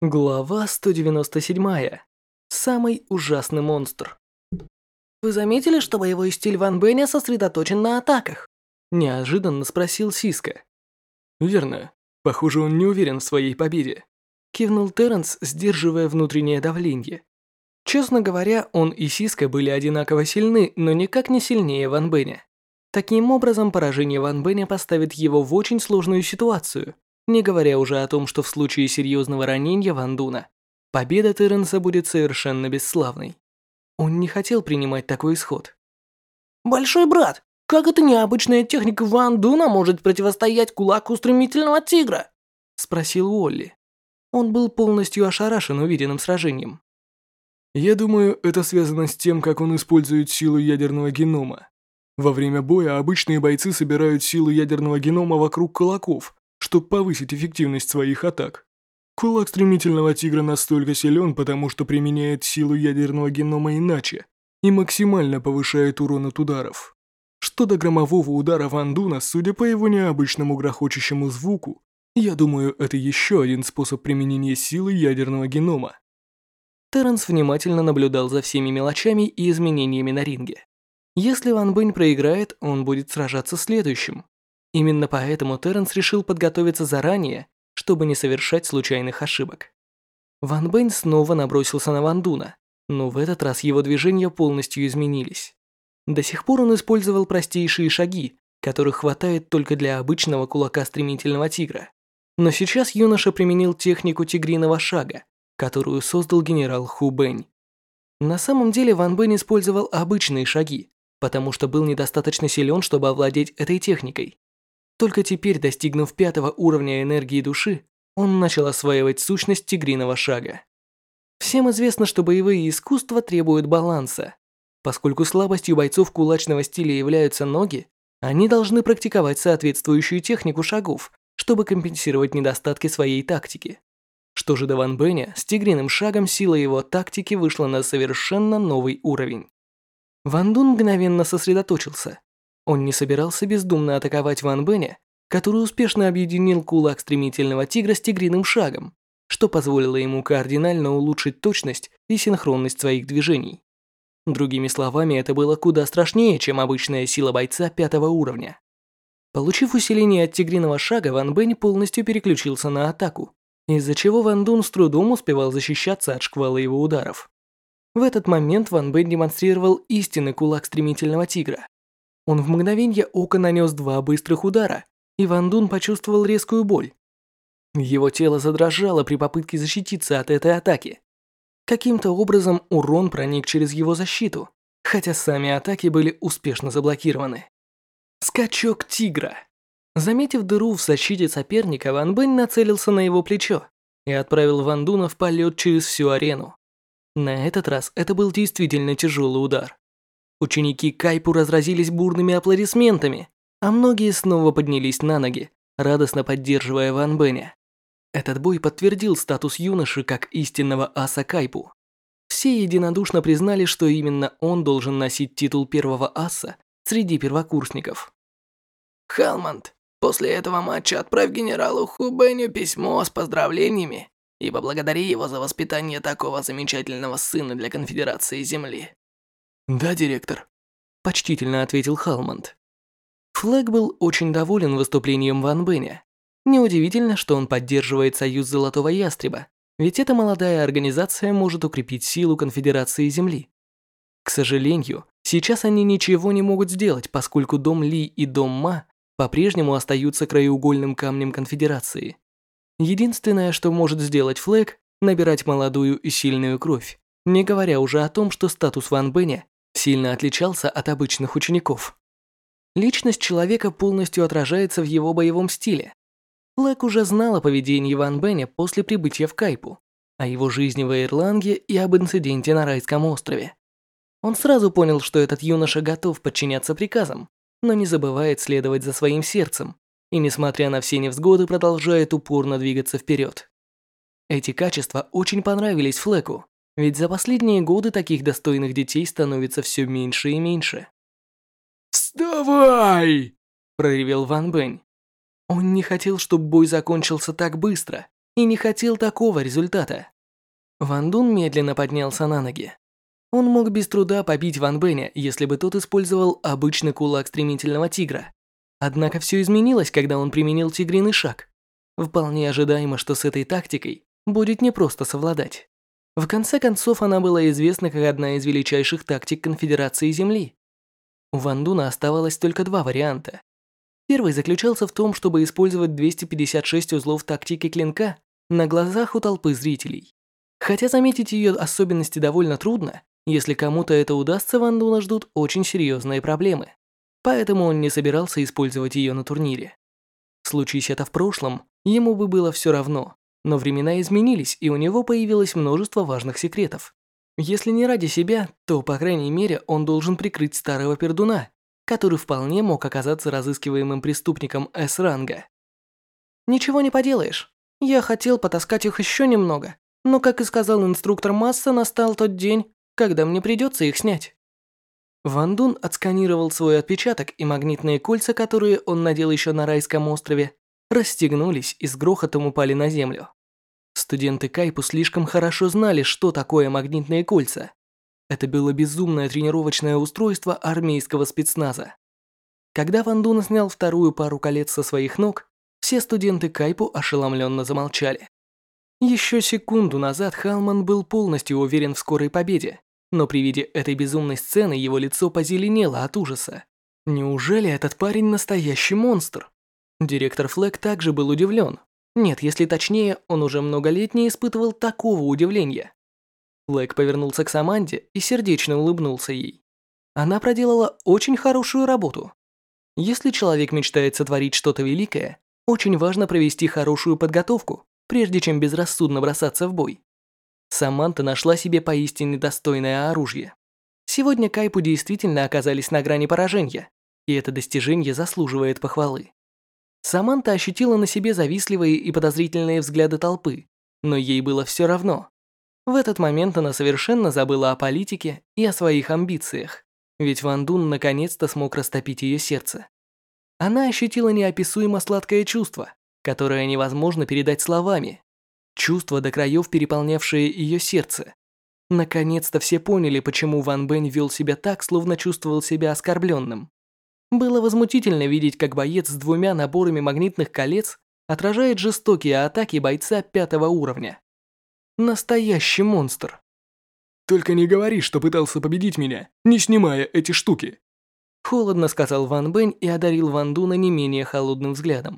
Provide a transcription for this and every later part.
Глава 197. Самый ужасный монстр. «Вы заметили, что боевой стиль Ван Бэня сосредоточен на атаках?» Неожиданно спросил Сиска. «Верно. Похоже, он не уверен в своей победе», кивнул Терренс, сдерживая внутреннее давление. Честно говоря, он и Сиска были одинаково сильны, но никак не сильнее Ван Бэня. Таким образом, поражение Ван Бэня поставит его в очень сложную ситуацию, не говоря уже о том, что в случае серьезного ранения Ван Дуна, победа Терренса будет совершенно бесславной. Он не хотел принимать такой исход. «Большой брат, как эта необычная техника Ван Дуна может противостоять кулаку стремительного тигра?» Спросил Уолли. Он был полностью ошарашен увиденным сражением. Я думаю, это связано с тем, как он использует силу ядерного генома. Во время боя обычные бойцы собирают силу ядерного генома вокруг кулаков, чтобы повысить эффективность своих атак. Кулак стремительного тигра настолько силен, потому что применяет силу ядерного генома иначе и максимально повышает урон от ударов. Что до громового удара Ван Дуна, судя по его необычному грохочущему звуку, я думаю, это еще один способ применения силы ядерного генома. Терренс внимательно наблюдал за всеми мелочами и изменениями на ринге. Если Ван Бэнь проиграет, он будет сражаться следующим. Именно поэтому Терренс решил подготовиться заранее, чтобы не совершать случайных ошибок. Ван Бэнь снова набросился на Ван Дуна, но в этот раз его движения полностью изменились. До сих пор он использовал простейшие шаги, которых хватает только для обычного кулака стремительного тигра. Но сейчас юноша применил технику тигриного шага, которую создал генерал Ху Бэнь. На самом деле Ван Бэнь использовал обычные шаги, потому что был недостаточно силен, чтобы овладеть этой техникой. Только теперь, достигнув 5-го уровня энергии души, он начал осваивать сущность тигриного шага. Всем известно, что боевые искусства требуют баланса. Поскольку слабостью бойцов кулачного стиля являются ноги, они должны практиковать соответствующую технику шагов, чтобы компенсировать недостатки своей тактики. Что же до Ван Бэня, с тигриным шагом сила его тактики вышла на совершенно новый уровень. Ван Дун мгновенно сосредоточился. Он не собирался бездумно атаковать Ван Бэня, который успешно объединил кулак стремительного тигра с тигриным шагом, что позволило ему кардинально улучшить точность и синхронность своих движений. Другими словами, это было куда страшнее, чем обычная сила бойца 5-го уровня. Получив усиление от тигриного шага, Ван Бэнь полностью переключился на атаку, из-за чего Ван Дун с трудом успевал защищаться от шквала его ударов. В этот момент Ван Бэнь демонстрировал истинный кулак стремительного тигра. Он в мгновение ока нанес 2 быстрых удара, и Ван Дун почувствовал резкую боль. Его тело задрожало при попытке защититься от этой атаки. Каким-то образом урон проник через его защиту, хотя сами атаки были успешно заблокированы. Скачок тигра. Заметив дыру в защите соперника, Ван Бэнь нацелился на его плечо и отправил Ван Дуна в полет через всю арену. На этот раз это был действительно тяжелый удар. Ученики Кайпу разразились бурными аплодисментами, а многие снова поднялись на ноги, радостно поддерживая Ван Бэня. Этот бой подтвердил статус юноши как истинного аса Кайпу. Все единодушно признали, что именно он должен носить титул первого аса среди первокурсников. Халмонд, после этого матча отправь генералу Ху Бэню письмо с поздравлениями и поблагодари его за воспитание такого замечательного сына для Конфедерации Земли. Да, директор, Почтительно ответил Халмонд. Флэг был очень доволен выступлением Ван Бэня. Неудивительно, что он поддерживает союз Золотого Ястреба, ведь эта молодая организация может укрепить силу Конфедерации Земли. К сожалению, сейчас они ничего не могут сделать, поскольку Дом Ли и Дом Ма по-прежнему остаются краеугольным камнем Конфедерации. Единственное, что может сделать Флэг, набирать молодую и сильную кровь, не говоря уже о том, что статус Ван Бэня сильно отличался от обычных учеников. Личность человека полностью отражается в его боевом стиле. Флэг уже знал о поведении Ван Бэня после прибытия в Кайпу, о его жизни в Эйрланге и об инциденте на Райском острове. Он сразу понял, что этот юноша готов подчиняться приказам, но не забывает следовать за своим сердцем и, несмотря на все невзгоды, продолжает упорно двигаться вперед. Эти качества очень понравились Флэку, ведь за последние годы таких достойных детей становится все меньше и меньше. «Вставай!» – проревел Ван Бэнь. Он не хотел, чтобы бой закончился так быстро, и не хотел такого результата. Ван Дун медленно поднялся на ноги. Он мог без труда побить Ван Бэня, если бы тот использовал обычный кулак стремительного тигра. Однако все изменилось, когда он применил тигриный шаг. Вполне ожидаемо, что с этой тактикой будет непросто совладать. В конце концов, она была известна как одна из величайших тактик Конфедерации Земли. У Ван Дуна оставалось только два варианта. Первый заключался в том, чтобы использовать 256 узлов тактики клинка на глазах у толпы зрителей. Хотя заметить ее особенности довольно трудно, если кому-то это удастся, Ван Дуна ждут очень серьезные проблемы. Поэтому он не собирался использовать ее на турнире. Случись это в прошлом, ему бы было все равно, но времена изменились, и у него появилось множество важных секретов. Если не ради себя, то, по крайней мере, он должен прикрыть старого пердуна, который вполне мог оказаться разыскиваемым преступником С-ранга. «Ничего не поделаешь. Я хотел потаскать их еще немного, но, как и сказал инструктор Масса, настал тот день, когда мне придется их снять». Ван Дун отсканировал свой отпечаток, и магнитные кольца, которые он надел еще на райском острове, расстегнулись и с грохотом упали на землю. Студенты Кайпу слишком хорошо знали, что такое магнитные кольца. Это было безумное тренировочное устройство армейского спецназа. Когда Ван Дун снял вторую пару колец со своих ног, все студенты Кайпу ошеломленно замолчали. Еще секунду назад Халман был полностью уверен в скорой победе, но при виде этой безумной сцены его лицо позеленело от ужаса. Неужели этот парень настоящий монстр? Директор Флэг также был удивлен. Нет, если точнее, он уже много лет не испытывал такого удивления. Флэг повернулся к Саманте и сердечно улыбнулся ей. Она проделала очень хорошую работу. Если человек мечтает сотворить что-то великое, очень важно провести хорошую подготовку, прежде чем безрассудно бросаться в бой. Саманта нашла себе поистине достойное оружие. Сегодня Кайпу действительно оказались на грани поражения, и это достижение заслуживает похвалы. Саманта ощутила на себе завистливые и подозрительные взгляды толпы, но ей было все равно. В этот момент она совершенно забыла о политике и о своих амбициях, ведь Ван Дун наконец-то смог растопить ее сердце. Она ощутила неописуемо сладкое чувство, которое невозможно передать словами. Чувство, до краев переполнявшее ее сердце. Наконец-то все поняли, почему Ван Бэнь вел себя так, словно чувствовал себя оскорбленным. Было возмутительно видеть, как боец с двумя наборами магнитных колец отражает жестокие атаки бойца 5-го уровня. Настоящий монстр. «Только не говори, что пытался победить меня, не снимая эти штуки!» Холодно сказал Ван Бэнь и одарил Ван Дуна не менее холодным взглядом.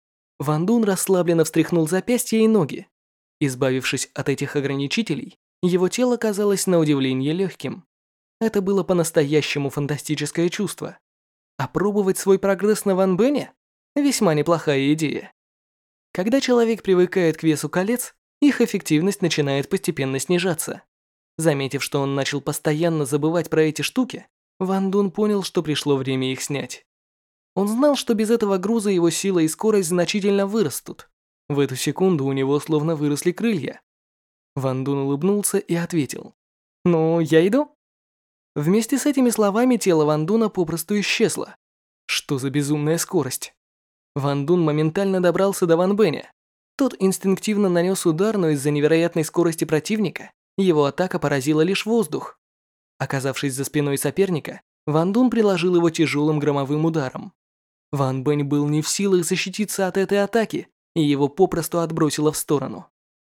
Ван Дун расслабленно встряхнул запястья и ноги. Избавившись от этих ограничителей, его тело казалось на удивление легким. Это было по-настоящему фантастическое чувство. Опробовать свой прогресс на Ван Бэне? Весьма неплохая идея. Когда человек привыкает к весу колец, их эффективность начинает постепенно снижаться. Заметив, что он начал постоянно забывать про эти штуки, Ван Дун понял, что пришло время их снять. Он знал, что без этого груза его сила и скорость значительно вырастут. В эту секунду у него словно выросли крылья. Ван Дун улыбнулся и ответил: «Ну, я иду». Вместе с этими словами тело Ван Дуна попросту исчезло. Что за безумная скорость? Ван Дун моментально добрался до Ван Бэня. Тот инстинктивно нанес удар, но из-за невероятной скорости противника его атака поразила лишь воздух. Оказавшись за спиной соперника, Ван Дун приложил его тяжелым громовым ударом. Ван Бэнь был не в силах защититься от этой атаки, и его попросту отбросило в сторону.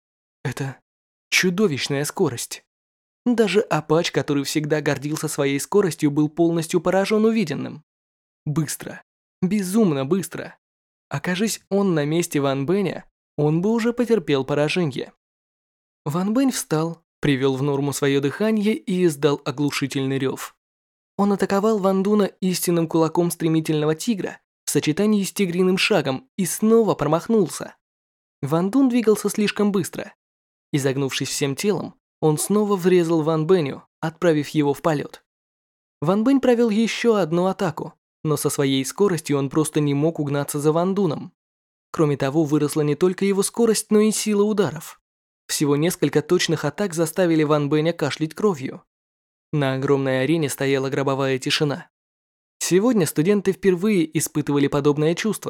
Это чудовищная скорость. Даже Апач, который всегда гордился своей скоростью, был полностью поражен увиденным. Быстро. Безумно быстро. Окажись он на месте Ван Бэня, он бы уже потерпел поражение. Ван Бэнь встал, привел в норму свое дыхание и издал оглушительный рев. Он атаковал Ван Дуна истинным кулаком стремительного тигра в сочетании с тигриным шагом и снова промахнулся. Ван Дун двигался слишком быстро. Изогнувшись всем телом, он снова врезал Ван Бэню, отправив его в полет. Ван Бэнь провел еще одну атаку, но со своей скоростью он просто не мог угнаться за Ван Дуном. Кроме того, выросла не только его скорость, но и сила ударов. Всего несколько точных атак заставили Ван Бэня кашлять кровью. На огромной арене стояла гробовая тишина. Сегодня студенты впервые испытывали подобное чувство,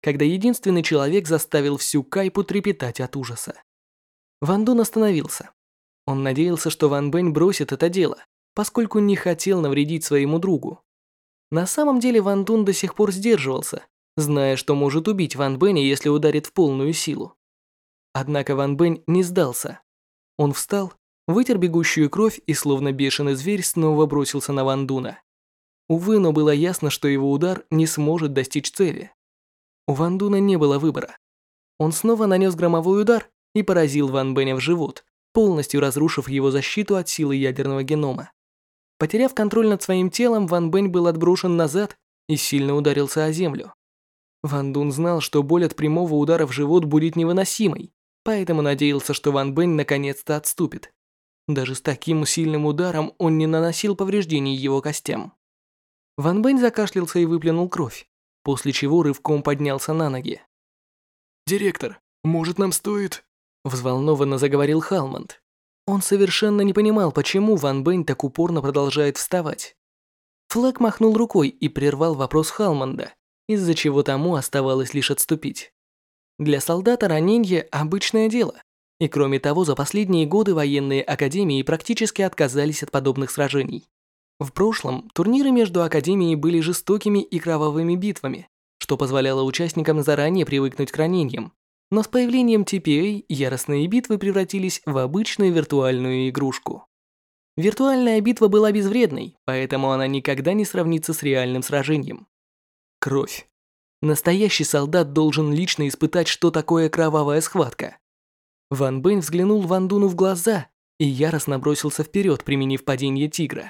когда единственный человек заставил всю Кайпу трепетать от ужаса. Ван Дун остановился. Он надеялся, что Ван Бэнь бросит это дело, поскольку не хотел навредить своему другу. На самом деле Ван Дун до сих пор сдерживался, зная, что может убить Ван Бэня, если ударит в полную силу. Однако Ван Бэнь не сдался. Он встал, вытер бегущую кровь и, словно бешеный зверь, снова бросился на Ван Дуна. Увы, но было ясно, что его удар не сможет достичь цели. У Ван Дуна не было выбора. Он снова нанес громовой удар и поразил Ван Бэня в живот, полностью разрушив его защиту от силы ядерного генома. Потеряв контроль над своим телом, Ван Бэнь был отброшен назад и сильно ударился о землю. Ван Дун знал, что боль от прямого удара в живот будет невыносимой, поэтому надеялся, что Ван Бэнь наконец-то отступит. Даже с таким сильным ударом он не наносил повреждений его костям. Ван Бэнь закашлялся и выплюнул кровь, после чего рывком поднялся на ноги. «Директор, может, нам стоит...» Взволнованно заговорил Халмонд. Он совершенно не понимал, почему Ван Бэнь так упорно продолжает вставать. Флэг махнул рукой и прервал вопрос Халмонда, из-за чего тому оставалось лишь отступить. Для солдата ранение – обычное дело. И кроме того, за последние годы военные академии практически отказались от подобных сражений. В прошлом турниры между академией были жестокими и кровавыми битвами, что позволяло участникам заранее привыкнуть к ранениям. Но с появлением TPA яростные битвы превратились в обычную виртуальную игрушку. Виртуальная битва была безвредной, поэтому она никогда не сравнится с реальным сражением. Кровь. Настоящий солдат должен лично испытать, что такое кровавая схватка. Ван Бэнь взглянул Ван Дуну в глаза и яростно бросился вперед, применив падение тигра.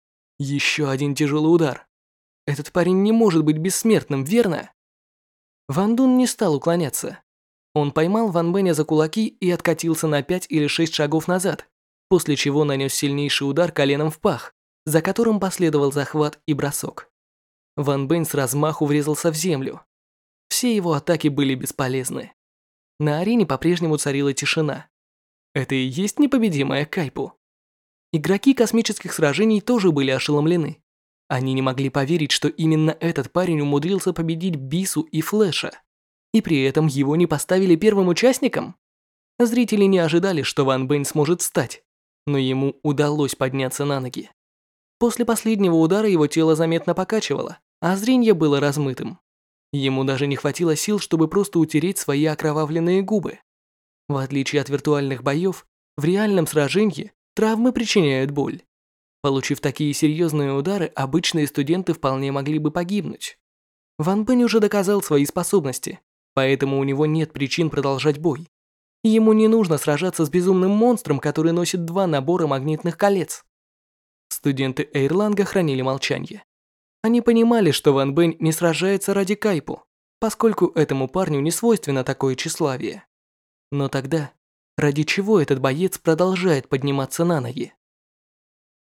Еще один тяжелый удар. Этот парень не может быть бессмертным, верно? Ван Дун не стал уклоняться. Он поймал Ван Бэня за кулаки и откатился на 5 или 6 шагов назад, после чего нанес сильнейший удар коленом в пах, за которым последовал захват и бросок. Ван Бэнь с размаху врезался в землю. Все его атаки были бесполезны. На арене по-прежнему царила тишина. Это и есть непобедимая Кайпу. Игроки космических сражений тоже были ошеломлены. Они не могли поверить, что именно этот парень умудрился победить Бису и Флэша. И при этом его не поставили первым участником? Зрители не ожидали, что Ван Бэнь сможет встать, но ему удалось подняться на ноги. После последнего удара его тело заметно покачивало, а зрение было размытым. Ему даже не хватило сил, чтобы просто утереть свои окровавленные губы. В отличие от виртуальных боев, в реальном сражении травмы причиняют боль. Получив такие серьезные удары, обычные студенты вполне могли бы погибнуть. Ван Бэнь уже доказал свои способности, поэтому у него нет причин продолжать бой. Ему не нужно сражаться с безумным монстром, который носит 2 набора магнитных колец. Студенты Эйрланга хранили молчание. Они понимали, что Ван Бэнь не сражается ради Кайпу, поскольку этому парню не свойственно такое тщеславие. Но тогда, ради чего этот боец продолжает подниматься на ноги?